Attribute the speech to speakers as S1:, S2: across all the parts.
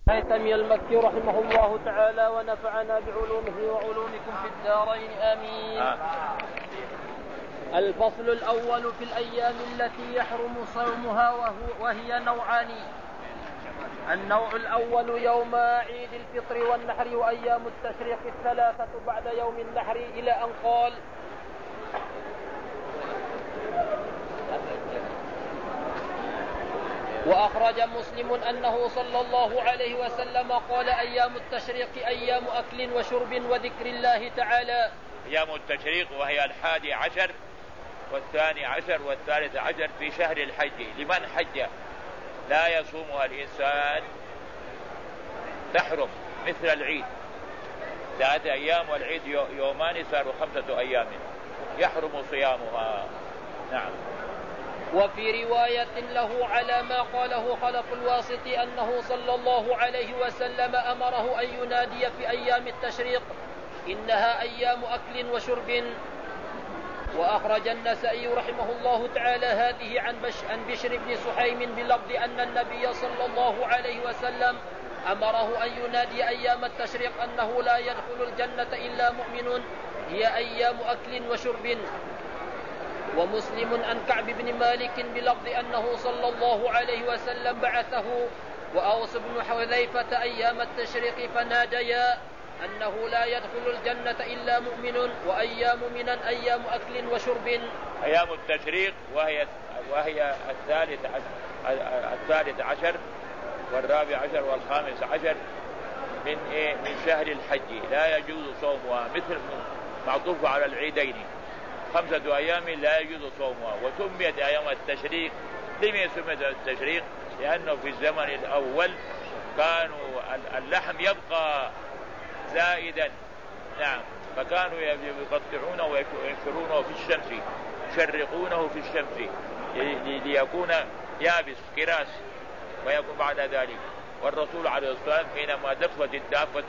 S1: الهيثمي المكي رحمه الله تعالى ونفعنا بعلومه وعلومكم في الدارين آمين. الفصل الأول في الأيام التي يحرم صومها وهي نوعان. النوع الأول يوم عيد الفطر والنحر وأيام التشريق الثلاثة بعد يوم النحر إلى أن قال: وأخرج مسلم أنه صلى الله عليه وسلم قال: أيام التشريق أيام أكل وشرب وذكر الله تعالى.
S2: أيام التشريق وهي 11 و12 و13 في شهر الحج لمن حج لا يصومها الإنسان تحرم، مثل العيد 3 أيام والعيد يومان صاروا 5 أيام يحرم صيامها. نعم.
S1: وفي رواية له على ما قاله خلف الواسطي أنه صلى الله عليه وسلم أمره أن ينادي في أيام التشريق: إنها أيام أكل وشرب. وأخرج النسائي رحمه الله تعالى هذه عن بشر بن سحيم بلفظ أن النبي صلى الله عليه وسلم أمره أن ينادي أيام التشريق أنه لا يدخل الجنة إلا مؤمن، هي أيام أكل وشرب. ومسلم عن كعب بن مالك بلفظ أنه صلى الله عليه وسلم بعثه وأوس بن حذيفة أيام التشريق فناديا أنه لا يدخل الجنة إلا مؤمن، وأيام من أيام أكل وشرب.
S2: أيام التشريق وهي 13 و14 و15 من شهر الحج لا يجوز صومها، مثل معطوف على العيدين 5 أيام لا يجوز صومها. وسميت أيام التشريق. لم سميت التشريق؟ لأنه في الزمن الأول كانوا اللحم يبقى زائدا، نعم، فكانوا يقطعونه وينشرونه في الشمس، يشرقونه في الشمس ليكون يابس كراس ويكون بعد ذلك. والرسول عليه الصلاة والسلام حينما دفت الدافة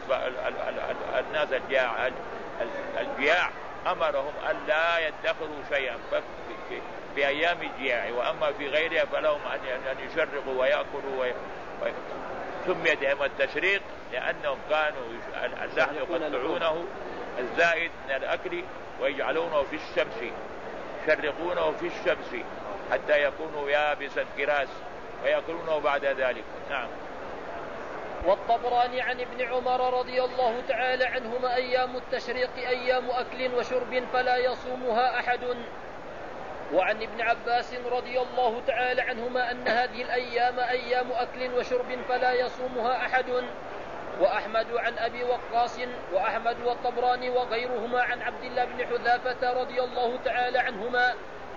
S2: الناس الجياع أمرهم أن لا يدخروا شيئا في أيام الجياع، وأما في غيرها فلهم أن يشرقوا ويأكلوا سميت أيام التشريق لأنهم كانوا اللحم يقطعونه الزائد من الأكل ويجعلونه في الشمس، يشرقونه في الشمس حتى يكونوا يابسا كراس ويأكلونه بعد ذلك. نعم.
S1: والطبراني عن ابن عمر رضي الله تعالى عنهما أيام التشريق أيام أكل وشرب فلا يصومها أحد. وعن ابن عباس رضي الله تعالى عنهما أن هذه الأيام أيام أكل وشرب فلا يصومها أحد. وأحمد عن أبي وقاص وأحمد والطبراني وغيرهما عن عبد الله بن حذافة رضي الله تعالى عنهما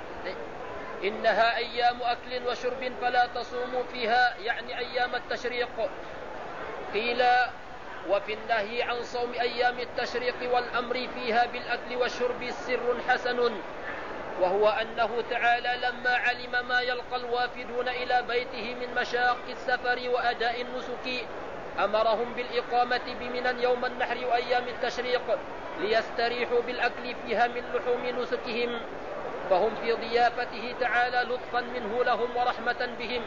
S1: إنها أيام أكل وشرب فلا تصوموا فيها، يعني أيام التشريق. قيل: وفي النهي عن صوم أيام التشريق والأمر فيها بالأكل والشرب سر حسن، وهو أنه تعالى لما علم ما يلقى الوافدون إلى بيته من مشاق السفر وأداء النسك أمرهم بالإقامة بمنى يوم النحر وأيام التشريق ليستريحوا بالأكل فيها من لحوم نسكهم، فهم في ضيافته تعالى لطفا منه لهم ورحمة بهم،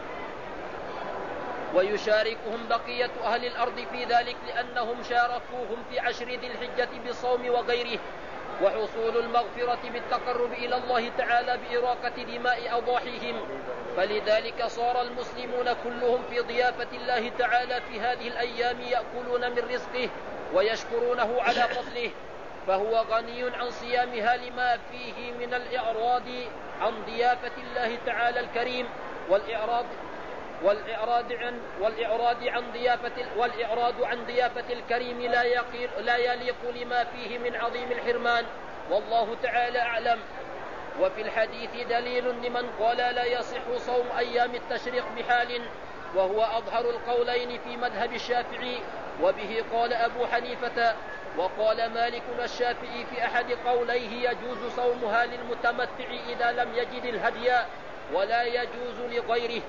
S1: ويشاركهم بقية أهل الأرض في ذلك لأنهم شاركوهم في 10 ذي الحجة بالصوم وغيره، وحصول المغفرة بالتقرب إلى الله تعالى بإراقة دماء أضاحيهم. فلذلك صار المسلمون كلهم في ضيافة الله تعالى في هذه الأيام يأكلون من رزقه ويشكرونه على فضله، فهو غني عن صيامها لما فيه من الإعراض عن ضيافة الله تعالى الكريم والإعراض عن ضيافة الكريم لا يليق لما فيه من عظيم الحرمان، والله تعالى أعلم. وفي الحديث دليل لمن قال لا يصح صوم أيام التشريق بحال، وهو أظهر القولين في مذهب الشافعي، وبه قال أبو حنيفة. وقال مالك والشافعي في أحد قوليه يجوز صومها للمتمتع إذا لم يجد الهدي ولا يجوز لغيره.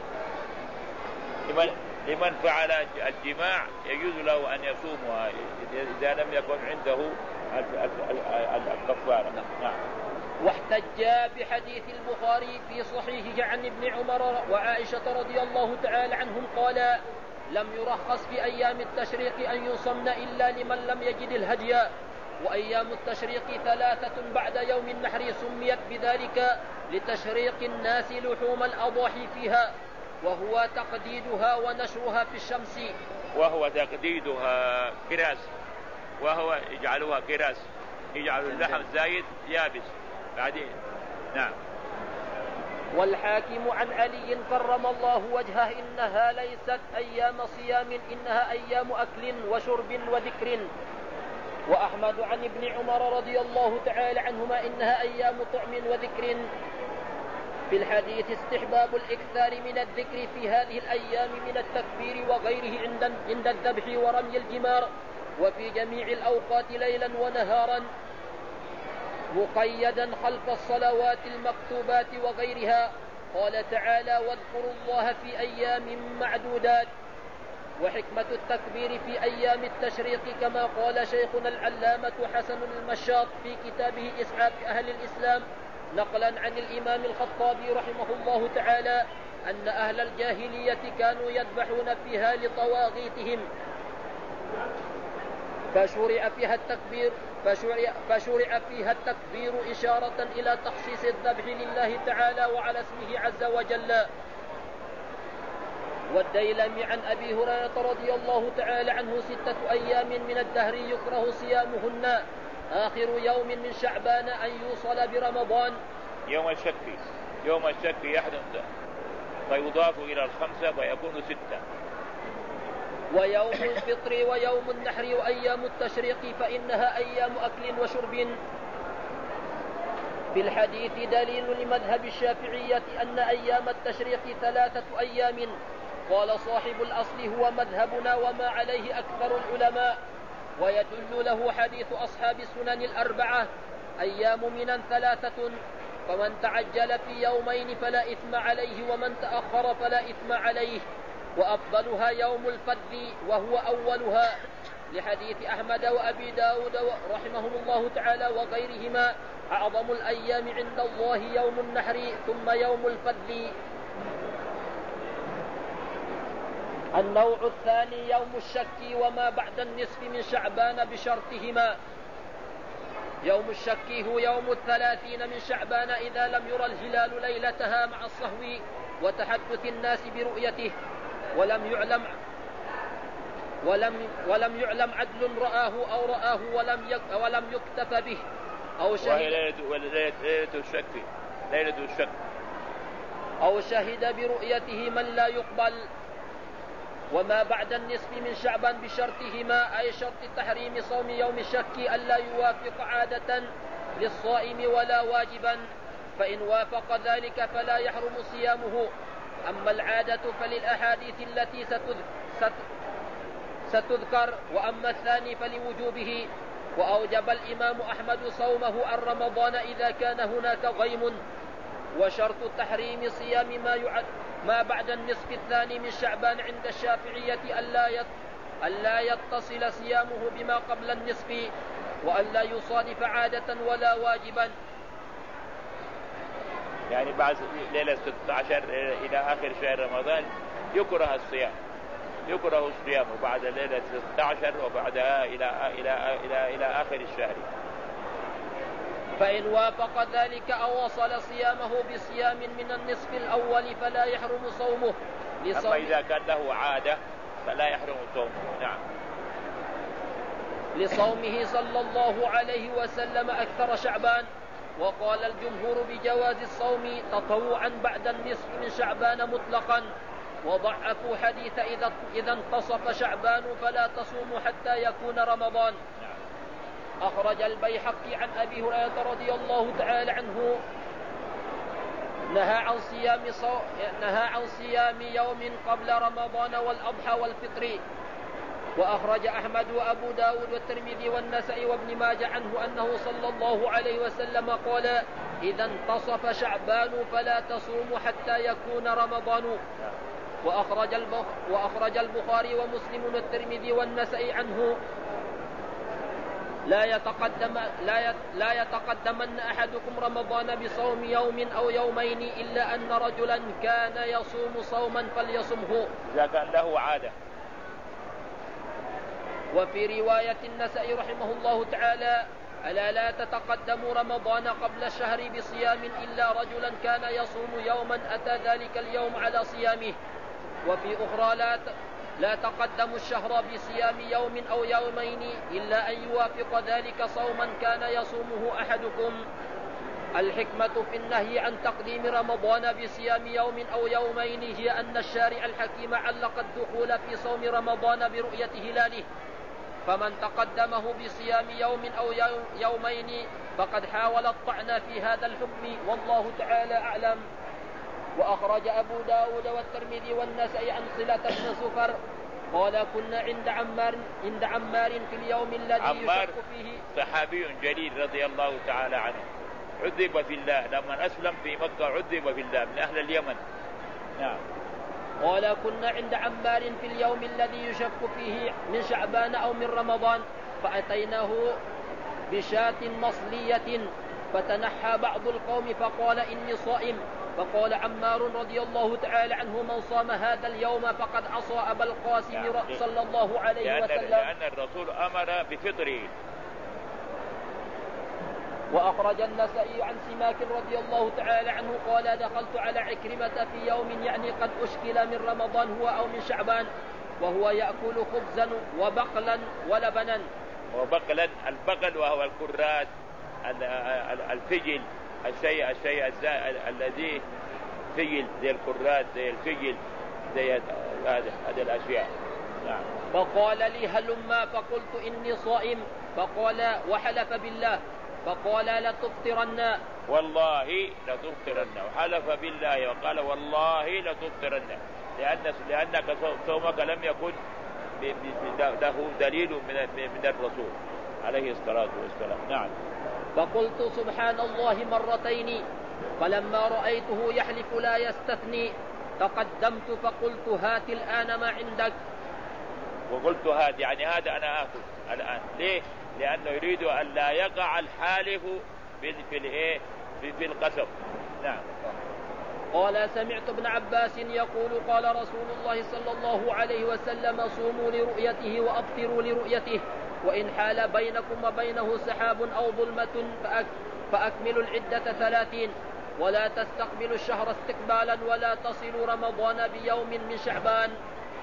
S2: لمن فعل الجماع يجوز له أن يصومها إذا لم يكن عنده الكفارة. نعم.
S1: واحتج بحديث البخاري في صحيحه عن ابن عمر وعائشة رضي الله تعالى عنهم قال: لم يرخص في أيام التشريق أن يصمن إلا لمن لم يجد الهدي. وأيام التشريق 3 بعد يوم النحر سميت بذلك لتشريق الناس لحوم الأضاحي فيها، وهو تقديدها ونشرها في الشمس.
S2: وهو تقديدها كراس، وهو يجعلها كراس، يجعل اللحم زايد يابس بعدين. نعم.
S1: والحاكم عن علي كرم الله وجهه إنها ليست أيام صيام إنها أيام أكل وشرب وذكر. وأحمد عن ابن عمر رضي الله تعالى عنهما إنها أيام طعم وذكر. في الحديث استحباب الإكثار من الذكر في هذه الأيام من التكبير وغيره عند الذبح ورمي الجمار، وفي جميع الأوقات ليلا ونهارا، مقيدا خلف الصلوات المكتوبات وغيرها. قال تعالى: واذكروا الله في أيام معدودات. وحكمة التكبير في أيام التشريق كما قال شيخنا العلامة حسن المشاط في كتابه إسعاف أهل الإسلام نقلا عن الإمام الخطابي رحمه الله تعالى أن أهل الجاهلية كانوا يذبحون فيها لطواغيتهم، فشرع فيها التكبير إشارة إلى تخصيص الذبح لله تعالى وعلى اسمه عز وجل. والديلمي عن أبي هريرة رضي الله تعالى عنه 6 أيام من الدهر يكره صيامهن، آخر يوم من شعبان أن يوصل برمضان.
S2: يوم الشك يحدث فيضاف إلى 5 فيكون 6.
S1: ويوم الفطر ويوم النحر وأيام التشريق فإنها أيام أكل وشرب. في الحديث دليل لمذهب الشافعية أن أيام التشريق 3 أيام. قال صاحب الأصل: هو مذهبنا وما عليه أكثر العلماء. ويدل له حديث أصحاب السنن 4: أيام من 3، فمن تعجل في يومين فلا إثم عليه، ومن تأخر فلا إثم عليه. وأفضلها يوم الفذ وهو أولها، لحديث أحمد وأبي داود رحمهم الله تعالى وغيرهما: أعظم الأيام عند الله يوم النحر ثم يوم الفذ. النوع الثاني يوم الشك وما بعد النصف من شعبان بشرطهما. يوم الشك هو يوم 30 من شعبان إذا لم يرى الهلال ليلتها مع الصهو وتحدث الناس برؤيته، ولم يعلم عدل رآه أو رآه ولم يكتف به أو شهد
S2: ليلة الشك
S1: أو شهد برؤيته من لا يقبل. وما بعد النصف من شعبان بشرطهما، أي شرط تحريم صوم يوم الشك ألا يوافق عادة للصائم ولا واجبا، فإن وافق ذلك فلا يحرم صيامه. أما العادة فللأحاديث التي ستذكر، وأما الثاني فلوجوبه. وأوجب الإمام أحمد صومه عن رمضان إذا كان هناك غيم. وشرط تحريم صيام ما بعد النصف الثاني من شعبان عند الشافعية ألا يتصل صيامه بما قبل النصف، وألا يصادف عادة ولا واجبا.
S2: يعني بعد ليلة 16 إلى آخر شهر رمضان يكره الصيام وبعد ليلة 16 وبعدها إلى آخر الشهر.
S1: فإن وافق ذلك أو وصل صيامه بصيام من النصف الأول فلا يحرم صومه.
S2: أما إذا كان له عادة فلا يحرم صومه. نعم.
S1: لصومه صلى الله عليه وسلم أكثر شعبان. وقال الجمهور بجواز الصوم تطوعا بعد النصف من شعبان مطلقا، وضعفوا حديث إذا انتصف شعبان فلا تصوموا حتى يكون رمضان. أخرج البيهقي عن أبي هريرة رضي الله تعالى عنه نهى عن صيام يوم قبل رمضان والأضحى والفطر. وأخرج أحمد وأبو داود والترمذي والنسائي وابن ماجه عنه أنه صلى الله عليه وسلم قال: إذا انتصف شعبان فلا تصوموا حتى يكون رمضان. وأخرج البخاري ومسلم والترمذي والنسائي عنه: لا يتقدمن أحدكم رمضان بصوم يوم أو يومين إلا أن رجلا كان يصوم صوما فليصمه.
S2: إذا كان له عادة
S1: وفي رواية النسائي رحمه الله تعالى: ألا لا تتقدموا رمضان قبل الشهر بصيام إلا رجلا كان يصوم يوما أتى ذلك اليوم على صيامه. وفي أخرى: لا تقدموا الشهر بصيام يوم أو يومين إلا أن يوافق ذلك صوما كان يصومه أحدكم. الحكمة في النهي عن تقديم رمضان بصيام يوم أو يومين هي أن الشارع الحكيم علق الدخول في صوم رمضان برؤية هلاله، فمن تقدمه بصيام يوم أو يومين فقد حاول الطعن في هذا الحكم، والله تعالى أعلم. وأخرج أبو داود والترمذي والنسائي عن صلة بن سفر قال: كنا عند عمار في اليوم الذي يشك فيه.
S2: صحابي جليل رضي الله تعالى عنه، عذب في الله لما أسلم في مكة، عذب في الله من أهل اليمن. نعم.
S1: قال: كنا عند عمار في اليوم الذي يشك فيه من شعبان أو من رمضان، فأتيناه بشاة مصلية، فتنحى بعض القوم فقال: إني صائم. فقال عمار رضي الله تعالى عنه: من صام هذا اليوم فقد عصى أبا القاسم صلى الله عليه وسلم،
S2: لأن الرسول أمر بفطره.
S1: وأخرج النسائي عن سماك رضي الله تعالى عنه قال: دخلت على عكرمة في يوم يعني قد أشكل من رمضان هو أو من شعبان، وهو يأكل خبزا وبقلا ولبنا.
S2: وبقلا، البقل وهو الكرات، الفجل، الشيء الذي فجل زي الكرات زي الفجل زي هذه الأشياء. نعم.
S1: فقال لي: هلما؟ فقلت: إني صائم. فقال: وحلف بالله. فقال: لتفطرن.
S2: والله لتفطرن. وحلف بالله وقال: والله لتفطرن، لأنك صومك لم يكن له دليل من الرسول عليه الصلاة والسلام. نعم.
S1: فقلت: سبحان الله مرتين. فلما رأيته يحلف لا يستثني تقدمت فقلت: هات الآن ما عندك.
S2: وقلت: هات يعني هذا أنا آكل الآن. ليه؟ لأنه يريد أن لا يقع الحالف في القسم. نعم.
S1: قال: سمعت ابن عباس يقول: قال رسول الله صلى الله عليه وسلم: صوموا لرؤيته وأفطروا لرؤيته، وإن حال بينكم وبينه سحاب أو ظلمة فأكملوا العدة 30، ولا تستقبلوا الشهر استقبالا، ولا تصلوا رمضان بيوم من شعبان.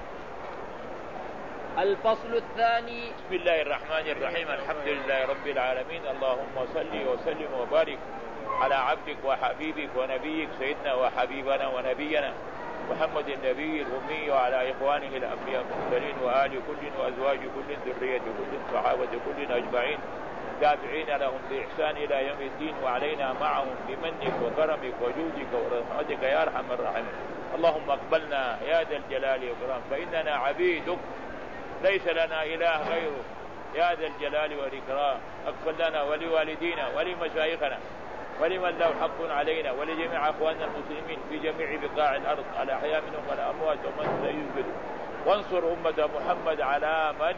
S1: الفصل الثاني.
S2: بسم الله الرحمن الرحيم. الحمد لله رب العالمين، اللهم صل وسلم وبارك على عبدك وحبيبك ونبيك سيدنا وحبيبنا ونبينا محمد النبي الأمي، وعلى إخوانه الأنبياء المرسلين، وآل كل وأزواج كل ذرية كل صحابة كل أجمعين تابعين لهم بإحسان إلى يوم الدين، وعلينا معهم بمنك وكرمك وجودك ورحمتك يا أرحم الراحمين. اللهم اقبلنا يا ذا الجلال والإكرام، فإننا عبيدك ليس لنا إله غيره يا ذا الجلال والإكرام. اغفر لنا ولوالدينا ولمشايخنا ولمن له حق علينا ولجميع أخواننا المسلمين في جميع بقاع الأرض، الأحياء منهم والأموات ومن سيوجد، وانصر أمة محمد على من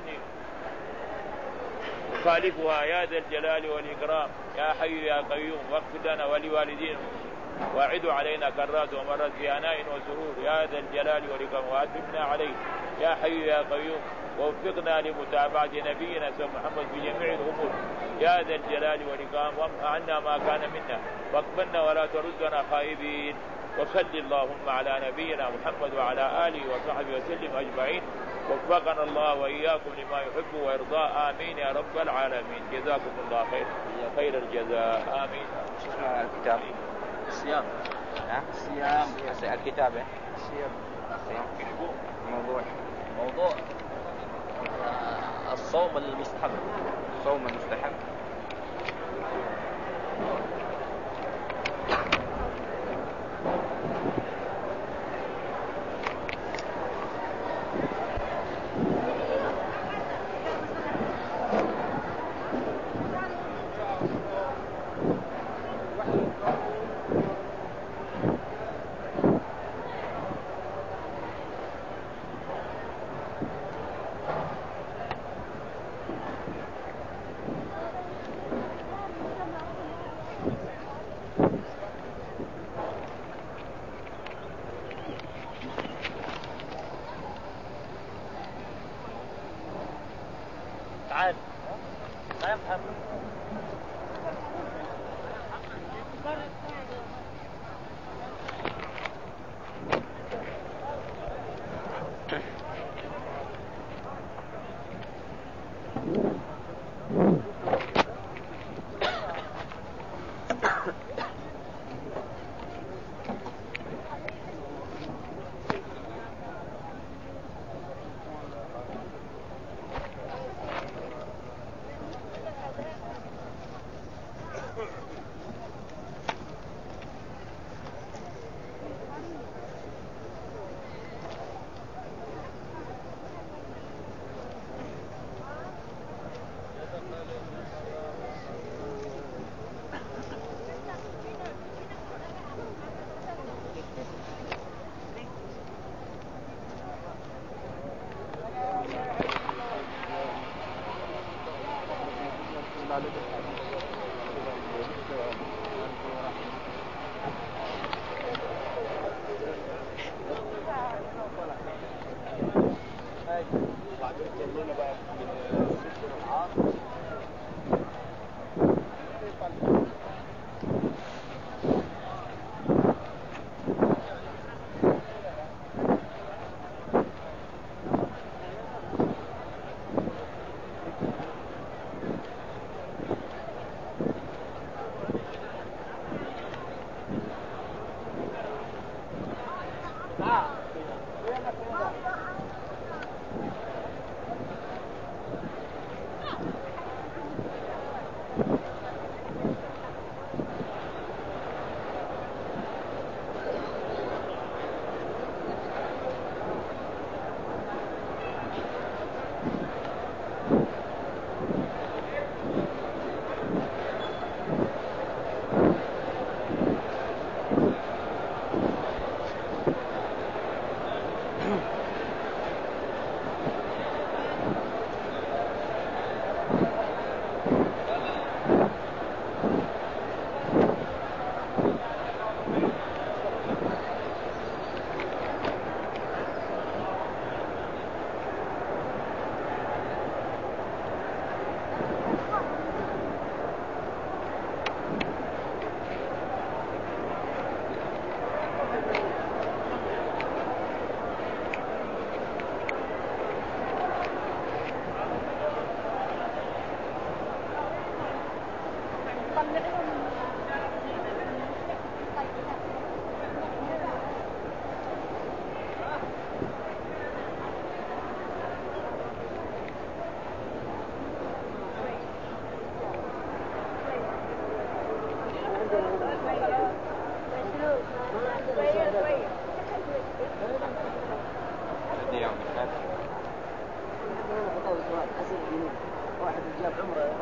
S2: يخالفها يا ذا الجلال والإكرام يا حي يا قيوم. واغفر لنا ولوالدينا واعدوا علينا كرات ومرات في عناء وسرور يا ذا الجلال والإكرام، وأتمنا عليه يا حي يا قيوم. ووفقنا لمتابعة نبينا سيدنا محمد في جميع الأمور يا ذا الجلال والإكرام، وامح عنا ما كان منا واقبلنا ولا تردنا خائبين. وصل اللهم على نبينا محمد وعلى آله وصحبه وسلم أجمعين. وفقنا الله وإياكم لما يحب ويرضى، آمين يا رب العالمين. جزاكم الله خير الجزاء، آمين.
S3: الكتاب
S1: الصيام.
S3: الصيام الكتابة
S1: الصيام.
S3: موضوع
S1: الصوم المستحب.
S3: الصوم المستحب.
S4: واحد جاب عمره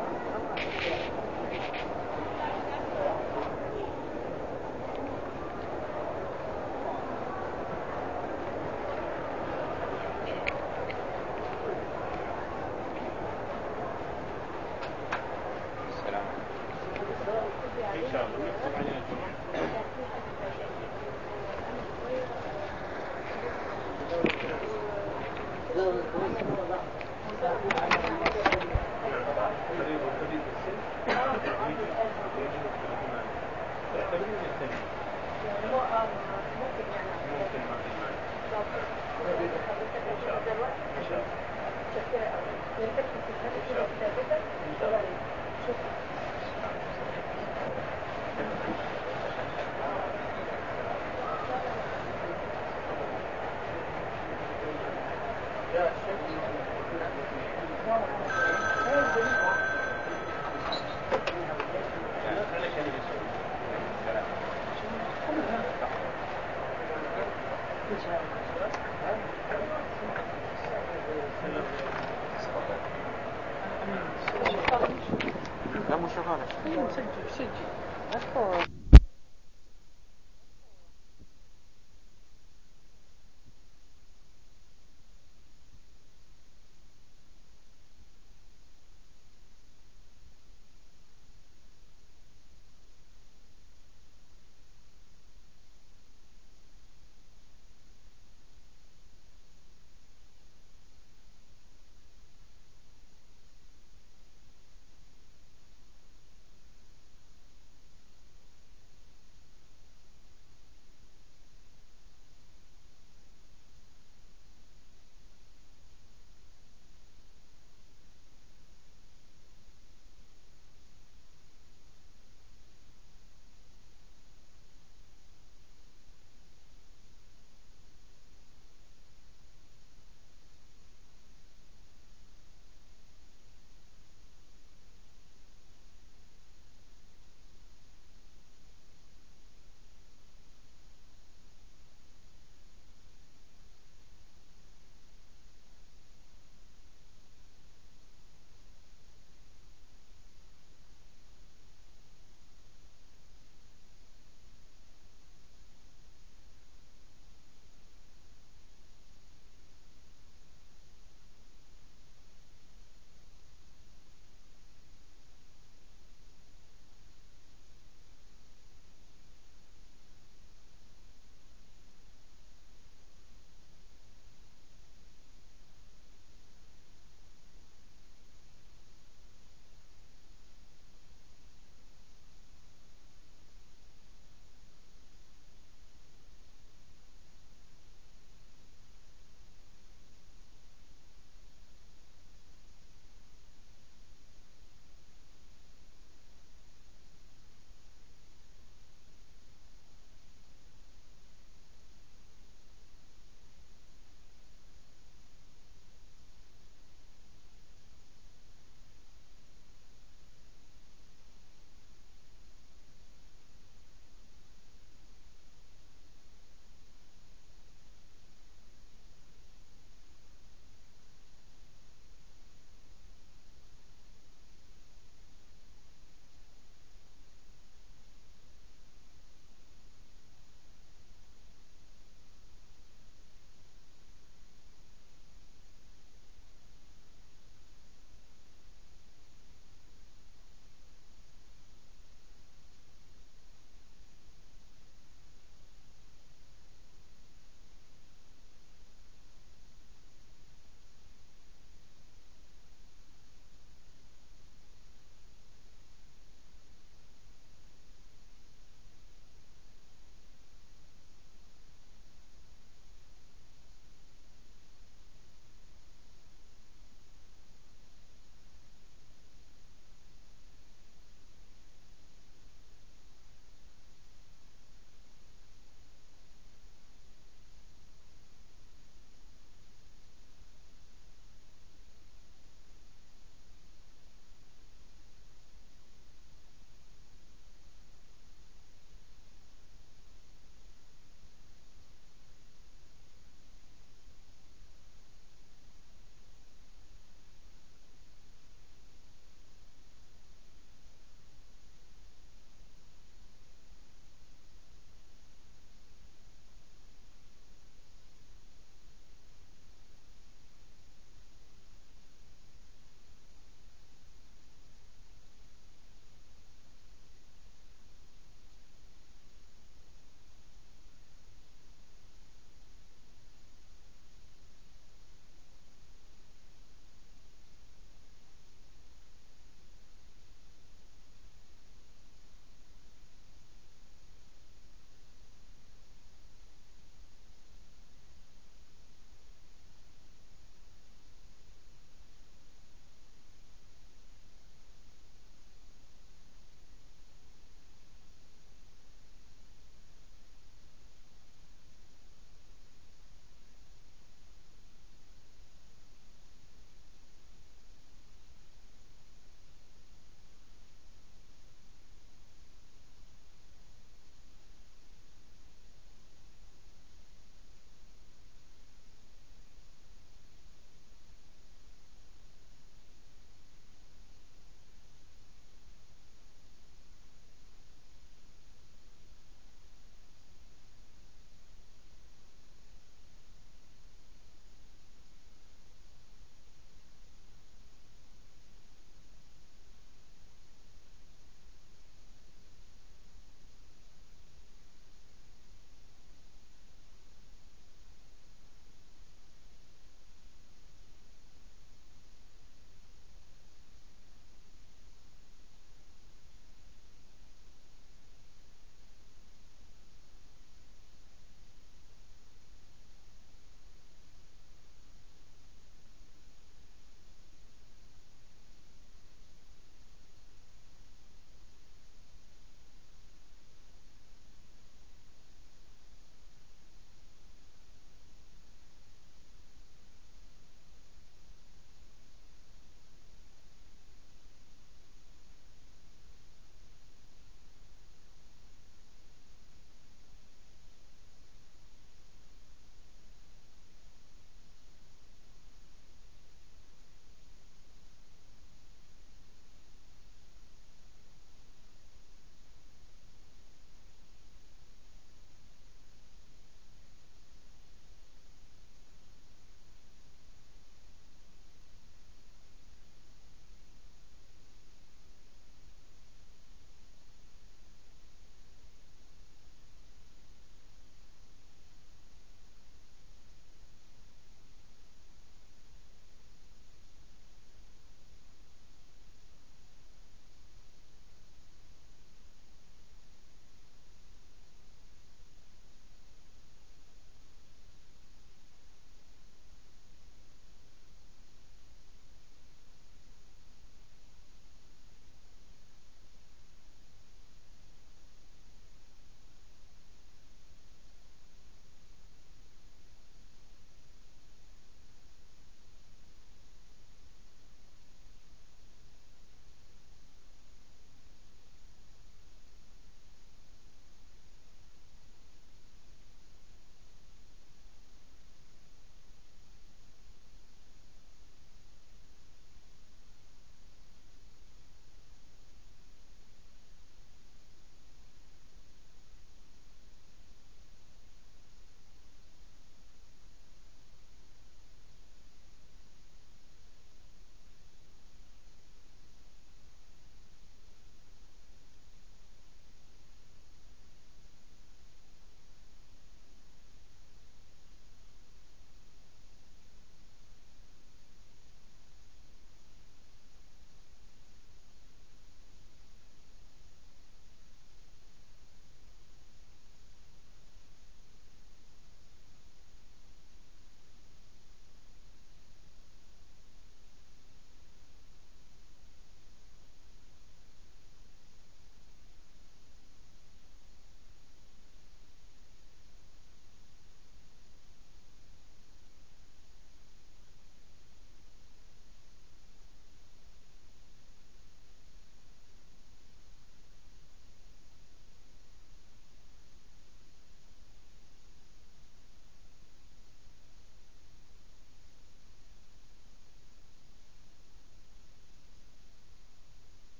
S3: لا مش شغالة.
S4: سجل